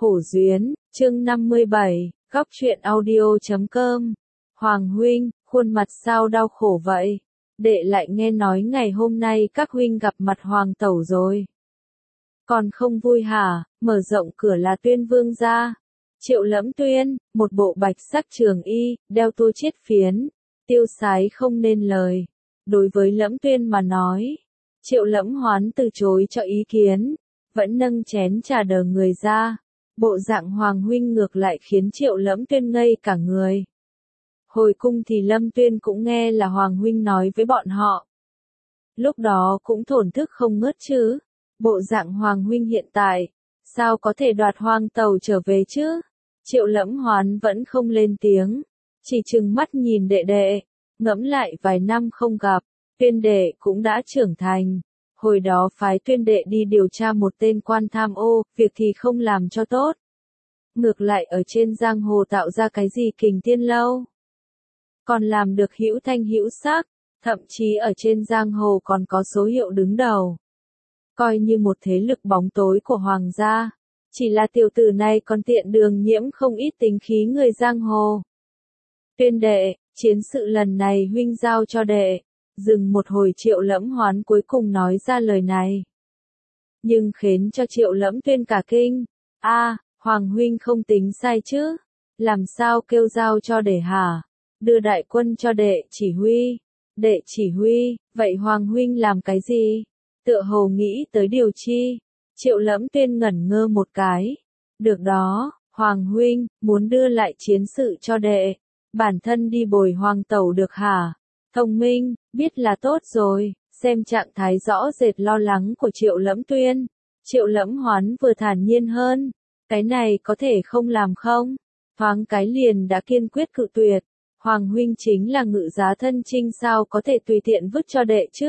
Hổ Duyến, chương 57, góc truyện audio.com. Hoàng huynh, khuôn mặt sao đau khổ vậy? Đệ lại nghe nói ngày hôm nay các huynh gặp mặt Hoàng tẩu rồi. Còn không vui hả? Mở rộng cửa là Tuyên Vương ra. Triệu Lẫm Tuyên, một bộ bạch sắc trường y, đeo tua chiết phiến, tiêu sái không nên lời. Đối với Lẫm Tuyên mà nói, Triệu Lẫm Hoán từ chối cho ý kiến, vẫn nâng chén trà đờ người ra. Bộ dạng Hoàng huynh ngược lại khiến Triệu Lẫm Tuyên ngây cả người. Hồi cung thì Lâm Tuyên cũng nghe là Hoàng huynh nói với bọn họ. Lúc đó cũng thổn thức không ngớt chứ. Bộ dạng Hoàng huynh hiện tại, sao có thể đoạt Hoàng tẩu trở về chứ? Triệu Lẫm Hoán vẫn không lên tiếng, chỉ trừng mắt nhìn đệ đệ. Ngẫm lại vài năm không gặp, Tuyên đệ cũng đã trưởng thành. Hồi đó phái Tuyên đệ đi điều tra một tên quan tham ô, việc thì không làm cho tốt. Ngược lại ở trên giang hồ tạo ra cái gì Kình Tiên Lâu. Còn làm được hữu thanh hữu sắc, thậm chí ở trên giang hồ còn có số hiệu đứng đầu. Coi như một thế lực bóng tối của Hoàng gia. Chỉ là tiểu tử này còn tiện đường nhiễm không ít tính khí người giang hồ. Tuyên đệ, chiến sự lần này huynh giao cho đệ. Dừng một hồi Triệu Lẫm Hoán cuối cùng nói ra lời này. Nhưng khiến cho Triệu Lẫm Tuyên cả kinh. Hoàng huynh không tính sai chứ? Làm sao kêu giao cho đệ hả? Đưa đại quân cho đệ chỉ huy. Đệ chỉ huy, vậy Hoàng huynh làm cái gì? Tựa hồ nghĩ tới điều chi? Triệu Lẫm Tuyên ngẩn ngơ một cái. Được đó, Hoàng huynh, muốn đưa lại chiến sự cho đệ. Bản thân đi bồi Hoàng tẩu được hả? Thông minh, biết là tốt rồi. Xem trạng thái rõ rệt lo lắng của Triệu Lẫm Tuyên. Triệu Lẫm Hoán vừa thản nhiên hơn. Cái này có thể không làm không? Thoáng cái liền đã kiên quyết cự tuyệt. Hoàng huynh chính là ngự giá thân chinh, sao có thể tùy tiện vứt cho đệ chứ?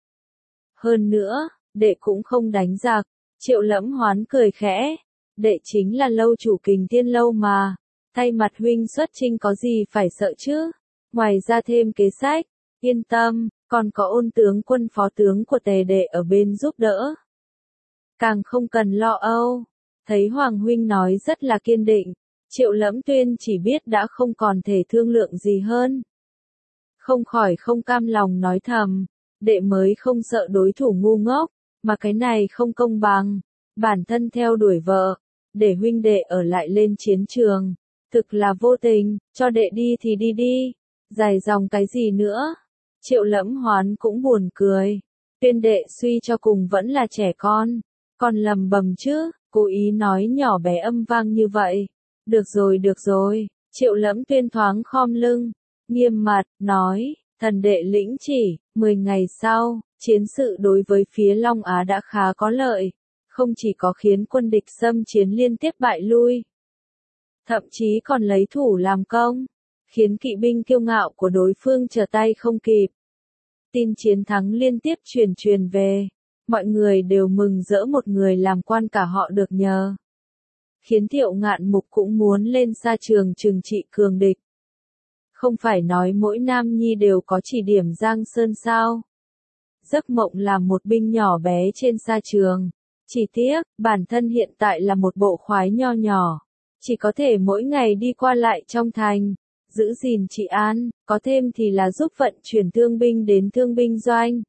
Hơn nữa, đệ cũng không đánh giặc. Triệu Lẫm Hoán cười khẽ. Đệ chính là lâu chủ Kình Tiên Lâu mà. Thay mặt huynh xuất chinh có gì phải sợ chứ? Ngoài ra thêm kế sách. Yên tâm, còn có Ôn tướng quân phó tướng của Tề đệ ở bên giúp đỡ. Càng không cần lo âu. Thấy Hoàng huynh nói rất là kiên định. Triệu Lẫm Tuyên chỉ biết đã không còn thể thương lượng gì hơn. Không khỏi không cam lòng nói thầm. Đệ mới không sợ đối thủ ngu ngốc. Mà cái này không công bằng. Bản thân theo đuổi vợ. Để huynh đệ ở lại lên chiến trường. Thực là vô tình, cho đệ đi thì đi đi. Dài dòng cái gì nữa? Triệu Lẫm Hoán cũng buồn cười. Tuyên đệ suy cho cùng vẫn là trẻ con. Còn lầm bầm chứ, cố ý nói nhỏ bé âm vang như vậy. Được rồi. Triệu Lẫm Tuyên thoáng khom lưng. Nghiêm mặt, nói, thần đệ lĩnh chỉ, 10 ngày sau, chiến sự đối với phía Long Á đã khá có lợi. Không chỉ có khiến quân địch xâm chiến liên tiếp bại lui. Thậm chí còn lấy thủ làm công. Khiến kỵ binh kiêu ngạo của đối phương trở tay không kịp. Tin chiến thắng liên tiếp truyền về. Mọi người đều mừng rỡ một người làm quan cả họ được nhờ. Khiến Thiệu Ngạn Mục cũng muốn lên xa trường trừng trị cường địch. Không phải nói mỗi nam nhi đều có chỉ điểm Giang Sơn sao? Giấc mộng làm một binh nhỏ bé trên xa trường. Chỉ tiếc, bản thân hiện tại là một bộ khoái nho nhỏ. Chỉ có thể mỗi ngày đi qua lại trong thành. Giữ gìn trị an, có thêm thì là giúp vận chuyển thương binh đến thương binh doanh.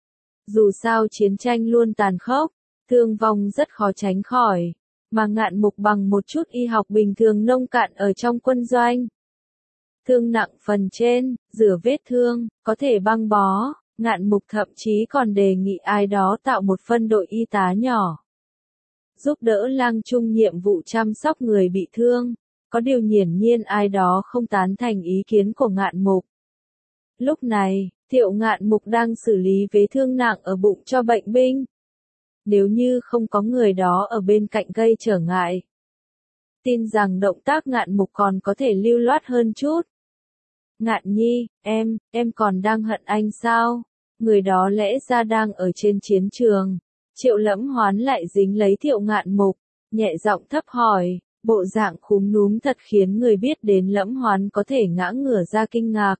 Dù sao chiến tranh luôn tàn khốc, thương vong rất khó tránh khỏi, mà Ngạn Mục bằng một chút y học bình thường nông cạn ở trong quân doanh. Thương nặng phần trên, rửa vết thương, có thể băng bó, Ngạn Mục thậm chí còn đề nghị ai đó tạo một phân đội y tá nhỏ. Giúp đỡ lang trung nhiệm vụ chăm sóc người bị thương. Có điều hiển nhiên ai đó không tán thành ý kiến của Ngạn Mục. Lúc này, Thiệu Ngạn Mục đang xử lý vết thương nặng ở bụng cho bệnh binh. Nếu như không có người đó ở bên cạnh gây trở ngại, tin rằng động tác Ngạn Mục còn có thể lưu loát hơn chút. Ngạn nhi, em còn đang hận anh sao? Người đó lẽ ra đang ở trên chiến trường. Triệu Lẫm Hoán lại dính lấy Thiệu Ngạn Mục, nhẹ giọng thấp hỏi. Bộ dạng khúm núm thật khiến người biết đến Lẫm Hoán có thể ngã ngửa ra kinh ngạc.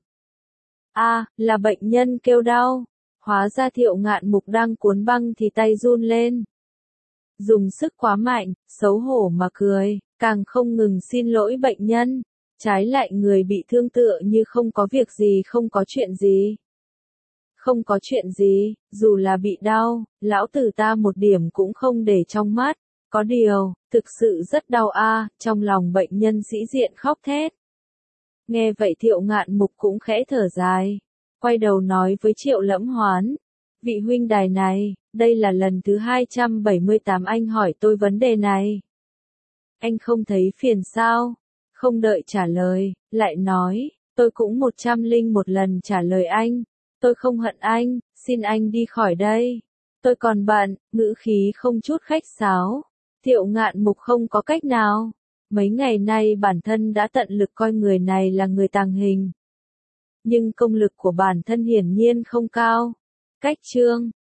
Là bệnh nhân kêu đau. Hóa ra Thiệu Ngạn Mục đang cuốn băng thì tay run lên. dùng sức quá mạnh, xấu hổ mà cười, càng không ngừng xin lỗi bệnh nhân. Trái lại người bị thương tựa như không có việc gì, không có chuyện gì. Không có chuyện gì, dù là bị đau, lão tử ta một điểm cũng không để trong mắt. Có điều, thực sự rất đau a, trong lòng bệnh nhân sĩ diện khóc thét. Nghe vậy Thiệu Ngạn Mục cũng khẽ thở dài, quay đầu nói với Triệu Lẫm Hoán, vị huynh đài này, đây là lần thứ 278 anh hỏi tôi vấn đề này. Anh không thấy phiền sao? Không đợi trả lời, lại nói, tôi cũng 101 lần trả lời anh, tôi không hận anh, xin anh đi khỏi đây. Tôi còn bận, ngữ khí không chút khách sáo. Thiệu Ngạn Mục không có cách nào. Mấy ngày nay bản thân đã tận lực coi người này là người tàng hình. Nhưng công lực của bản thân hiển nhiên không cao. Cách chương